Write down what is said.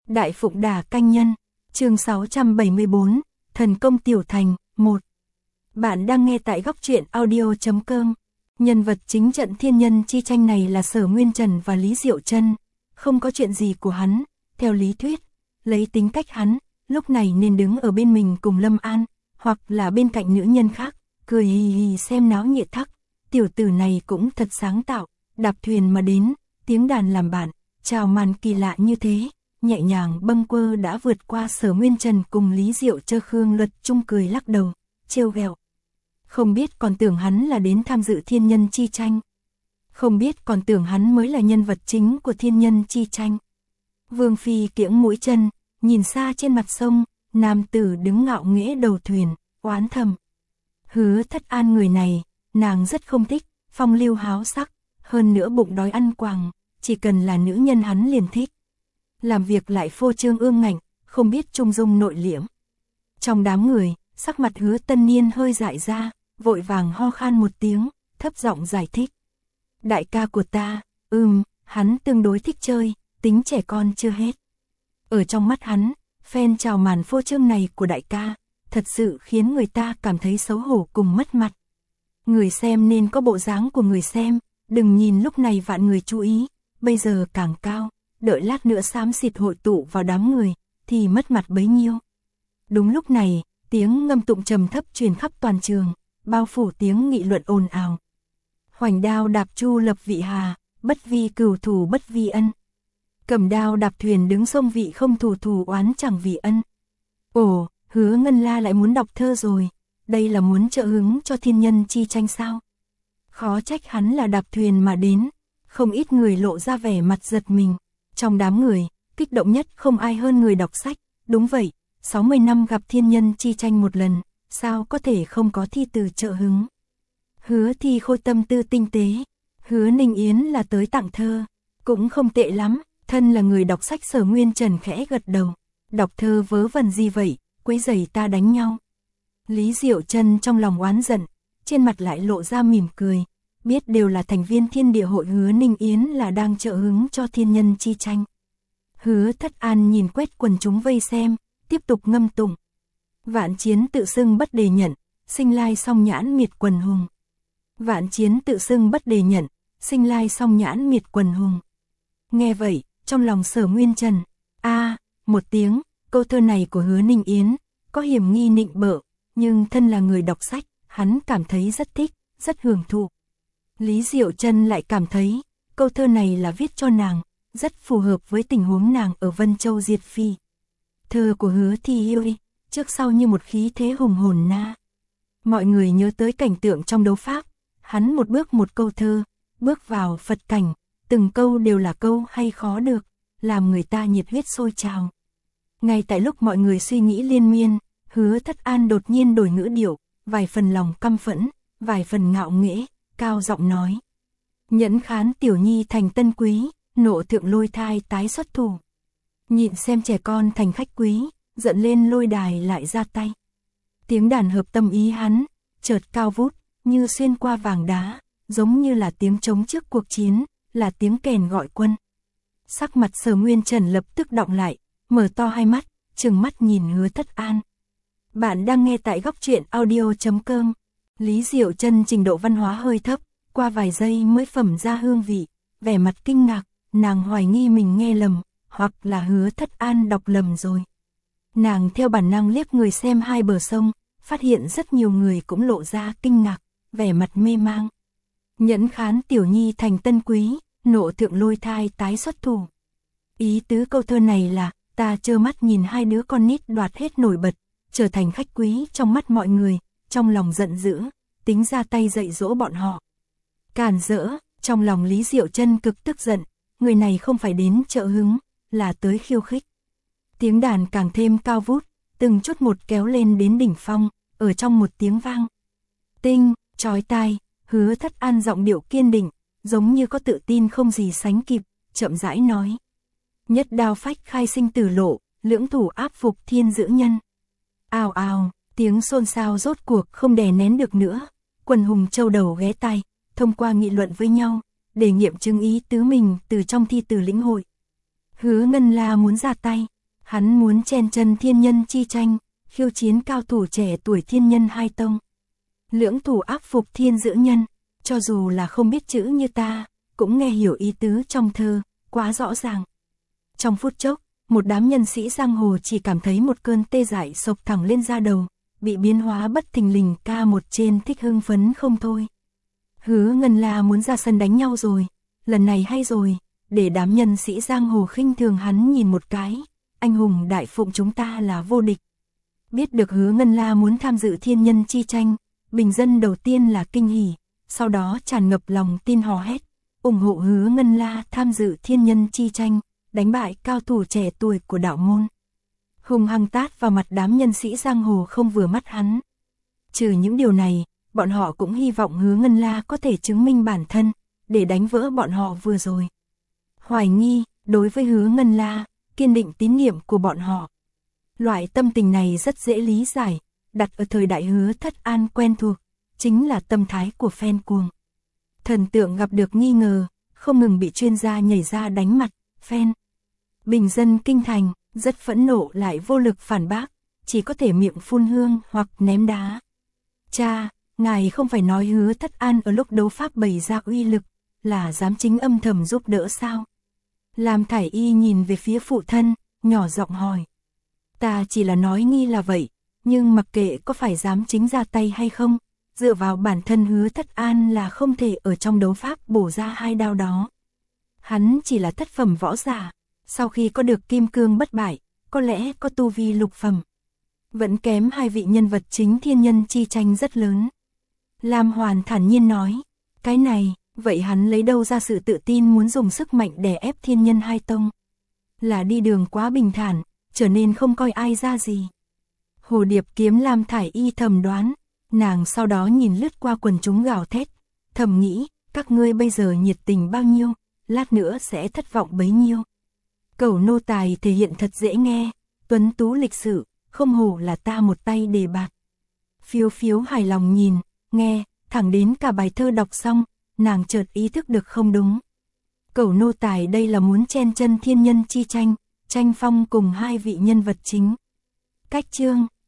Đại Phụng Đà Canh Nhân, chương 674, Thần Công Tiểu Thành, 1. Bạn đang nghe tại góc truyện audio.com. Nhân vật chính trận thiên nhân chi tranh này là Sở Nguyên Trần và Lý Diệu Trân. Không có chuyện gì của hắn, theo lý thuyết, lấy tính cách hắn, lúc này nên đứng ở bên mình cùng Lâm An, hoặc là bên cạnh nữ nhân khác, cười hì hì xem náo nhiệt thắc. Tiểu tử này cũng thật sáng tạo, đạp thuyền mà đến, tiếng đàn làm bạn, chào màn kỳ lạ như thế, nhẹ nhàng bâng quơ đã vượt qua Sở Nguyên Trần cùng Lý Diệu Trơ. Khương Luật Trung cười lắc đầu, trêu ghẹo. Không biết còn tưởng hắn là đến tham dự thiên nhân chi tranh. Không biết còn tưởng hắn mới là nhân vật chính của thiên nhân chi tranh. Vương Phi kiễng mũi chân, nhìn xa trên mặt sông, nam tử đứng ngạo nghễ đầu thuyền, oán thầm. Hứa Thất An người này, nàng rất không thích, phong lưu háo sắc, hơn nữa bụng đói ăn quàng, chỉ cần là nữ nhân hắn liền thích. Làm việc lại phô trương ương ngạnh, không biết trung dung nội liễm. Trong đám người, sắc mặt Hứa Tân Niên hơi dại ra, vội vàng ho khan một tiếng, thấp giọng giải thích. Đại ca của ta, hắn tương đối thích chơi, tính trẻ con chưa hết. Ở trong mắt hắn, phen chào màn phô trương này của đại ca, thật sự khiến người ta cảm thấy xấu hổ cùng mất mặt. Người xem nên có bộ dáng của người xem, đừng nhìn lúc này vạn người chú ý, bây giờ càng cao, đợi lát nữa xám xịt hội tụ vào đám người, thì mất mặt bấy nhiêu. Đúng lúc này, tiếng ngâm tụng trầm thấp truyền khắp toàn trường, bao phủ tiếng nghị luận ồn ào. Hoành đao đạp chu lập vị hà, bất vi cừu thù bất vi ân. Cầm đao đạp thuyền đứng sông vị không thù thù oán chẳng vì ân. Ồ, Hứa Ngân La lại muốn đọc thơ rồi, đây là muốn trợ hứng cho thiên nhân chi tranh sao? Khó trách hắn là đạp thuyền mà đến, không ít người lộ ra vẻ mặt giật mình. Trong đám người, kích động nhất không ai hơn người đọc sách, đúng vậy, 60 năm gặp thiên nhân chi tranh một lần, sao có thể không có thi từ trợ hứng. Hứa Thi Khôi tâm tư tinh tế, Hứa Ninh Yến là tới tặng thơ, cũng không tệ lắm, thân là người đọc sách. Sở Nguyên Trần khẽ gật đầu, đọc thơ vớ vẩn gì vậy, quấy rầy ta đánh nhau. Lý Diệu Trân trong lòng oán giận, trên mặt lại lộ ra mỉm cười, biết đều là thành viên Thiên Địa Hội. Hứa Ninh Yến là đang trợ hứng cho thiên nhân chi tranh. Hứa Thất An nhìn quét quần chúng vây xem, tiếp tục ngâm tụng. Vạn chiến tự xưng bất đề nhận, sinh lai song nhãn miệt quần hùng. Vạn chiến tự xưng bất đề nhận, sinh lai song nhãn miệt quần hùng. Nghe vậy, trong lòng Sở Nguyên Trần, một tiếng, câu thơ này của Hứa Ninh Yến, có hiểm nghi nịnh bợ, nhưng thân là người đọc sách, hắn cảm thấy rất thích, rất hưởng thụ. Lý Diệu Trân lại cảm thấy, câu thơ này là viết cho nàng, rất phù hợp với tình huống nàng ở Vân Châu diệt phi. Thơ của Hứa Thi Hiêu, trước sau như một khí thế hùng hồn na. Mọi người nhớ tới cảnh tượng trong đấu pháp, hắn một bước một câu thơ, bước vào Phật cảnh, từng câu đều là câu hay khó được, làm người ta nhiệt huyết sôi trào. Ngay tại lúc mọi người suy nghĩ liên miên, Hứa Thất An đột nhiên đổi ngữ điệu, vài phần lòng căm phẫn, vài phần ngạo nghễ, cao giọng nói. Nhẫn khán tiểu nhi thành tân quý, nộ thượng lôi thai tái xuất thủ. Nhịn xem trẻ con thành khách quý, giận lên lôi đài lại ra tay. Tiếng đàn hợp tâm ý hắn, chợt cao vút, như xuyên qua vàng đá, giống như là tiếng trống trước cuộc chiến, là tiếng kèn gọi quân. Sắc mặt Sở Nguyên Trần lập tức đọng lại, mở to hai mắt, trừng mắt nhìn Hứa Thất An. Bạn đang nghe tại góc truyện audio.com. Lý Diệu Trân trình độ văn hóa hơi thấp, qua vài giây mới phẩm ra hương vị, vẻ mặt kinh ngạc, nàng hoài nghi mình nghe lầm, hoặc là Hứa Thất An đọc lầm rồi. Nàng theo bản năng liếc người xem hai bờ sông, phát hiện rất nhiều người cũng lộ ra kinh ngạc, vẻ mặt mê mang. Nhẫn khán tiểu nhi thành tân quý, nộ thượng lôi thai tái xuất thủ. Ý tứ câu thơ này là, ta trơ mắt nhìn hai đứa con nít đoạt hết nổi bật, trở thành khách quý trong mắt mọi người, trong lòng giận dữ, tính ra tay dạy dỗ bọn họ. Càn rỡ, trong lòng Lý Diệu Trân cực tức giận, người này không phải đến trợ hứng, là tới khiêu khích. Tiếng đàn càng thêm cao vút, từng chút một kéo lên đến đỉnh phong, ở trong một tiếng vang tinh, chói tai, Hứa Thất An giọng điệu kiên định, giống như có tự tin không gì sánh kịp, chậm rãi nói. Nhất đao phách khai sinh tử lộ, lưỡng thủ áp phục thiên giữ nhân. Ào ào, tiếng xôn xao rốt cuộc không đè nén được nữa, quần hùng châu đầu ghé tai, thông qua nghị luận với nhau, để nghiệm chứng ý tứ mình từ trong thi từ lĩnh hội. Hứa Ngân La muốn ra tay, Hắn muốn chen chân thiên nhân chi tranh, khiêu chiến cao thủ trẻ tuổi thiên nhân hai tông. Lưỡng thủ áp phục thiên giữ nhân, cho dù là không biết chữ như ta, cũng nghe hiểu ý tứ trong thơ, quá rõ ràng. Trong phút chốc, một đám nhân sĩ giang hồ chỉ cảm thấy một cơn tê dại sộc thẳng lên da đầu, bị biến hóa bất thình lình ca một trên thích hưng phấn không thôi. Hứa Ngân La muốn ra sân đánh nhau rồi, lần này hay rồi, để đám nhân sĩ giang hồ khinh thường hắn nhìn một cái, anh hùng đại phụng chúng ta là vô địch. Biết được Hứa Ngân La muốn tham dự thiên nhân chi tranh, bình dân đầu tiên là kinh hỉ, sau đó tràn ngập lòng tin hò hét, ủng hộ Hứa Ngân La tham dự thiên nhân chi tranh, đánh bại cao thủ trẻ tuổi của đạo môn. Hùng hăng tát vào mặt đám nhân sĩ giang hồ không vừa mắt hắn. Trừ những điều này, bọn họ cũng hy vọng Hứa Ngân La có thể chứng minh bản thân, để đánh vỡ bọn họ vừa rồi. Hoài nghi, đối với Hứa Ngân La, kiên định tín niệm của bọn họ. Loại tâm tình này rất dễ lý giải, đặt ở thời đại Hứa Thất An quen thuộc, chính là tâm thái của fan cuồng. Thần tượng gặp được nghi ngờ, không ngừng bị chuyên gia nhảy ra đánh mặt, fan. Bình dân kinh thành, rất phẫn nộ lại vô lực phản bác, chỉ có thể miệng phun hương hoặc ném đá. Cha, ngài không phải nói Hứa Thất An ở lúc đấu pháp bày ra uy lực, là dám chính âm thầm giúp đỡ sao? Lam Thải Y nhìn về phía phụ thân, nhỏ giọng hỏi. Ta chỉ là nói nghi là vậy, nhưng mặc kệ có phải dám chính ra tay hay không, dựa vào bản thân Hứa Thất An là không thể ở trong đấu pháp bổ ra hai đao đó. Hắn chỉ là thất phẩm võ giả, sau khi có được kim cương bất bại, có lẽ có tu vi lục phẩm. Vẫn kém hai vị nhân vật chính thiên nhân chi tranh rất lớn. Lam Hoàn thản nhiên nói, cái này, vậy hắn lấy đâu ra sự tự tin muốn dùng sức mạnh đè ép thiên nhân hai tông? Là đi đường quá bình thản, trở nên không coi ai ra gì. Hồ Điệp Kiếm Lam Thải Y thầm đoán, nàng sau đó nhìn lướt qua quần chúng gào thét, thầm nghĩ, các ngươi bây giờ nhiệt tình bao nhiêu, lát nữa sẽ thất vọng bấy nhiêu. Cẩu nô tài thể hiện thật dễ nghe, tuấn tú lịch sự, không hổ là ta một tay đề bạt. Phiếu phiếu hài lòng nhìn, nghe, thẳng đến cả bài thơ đọc xong, nàng chợt ý thức được không đúng. Cẩu nô tài đây là muốn chen chân thiên nhân chi tranh, tranh phong cùng hai vị nhân vật chính. Cách chương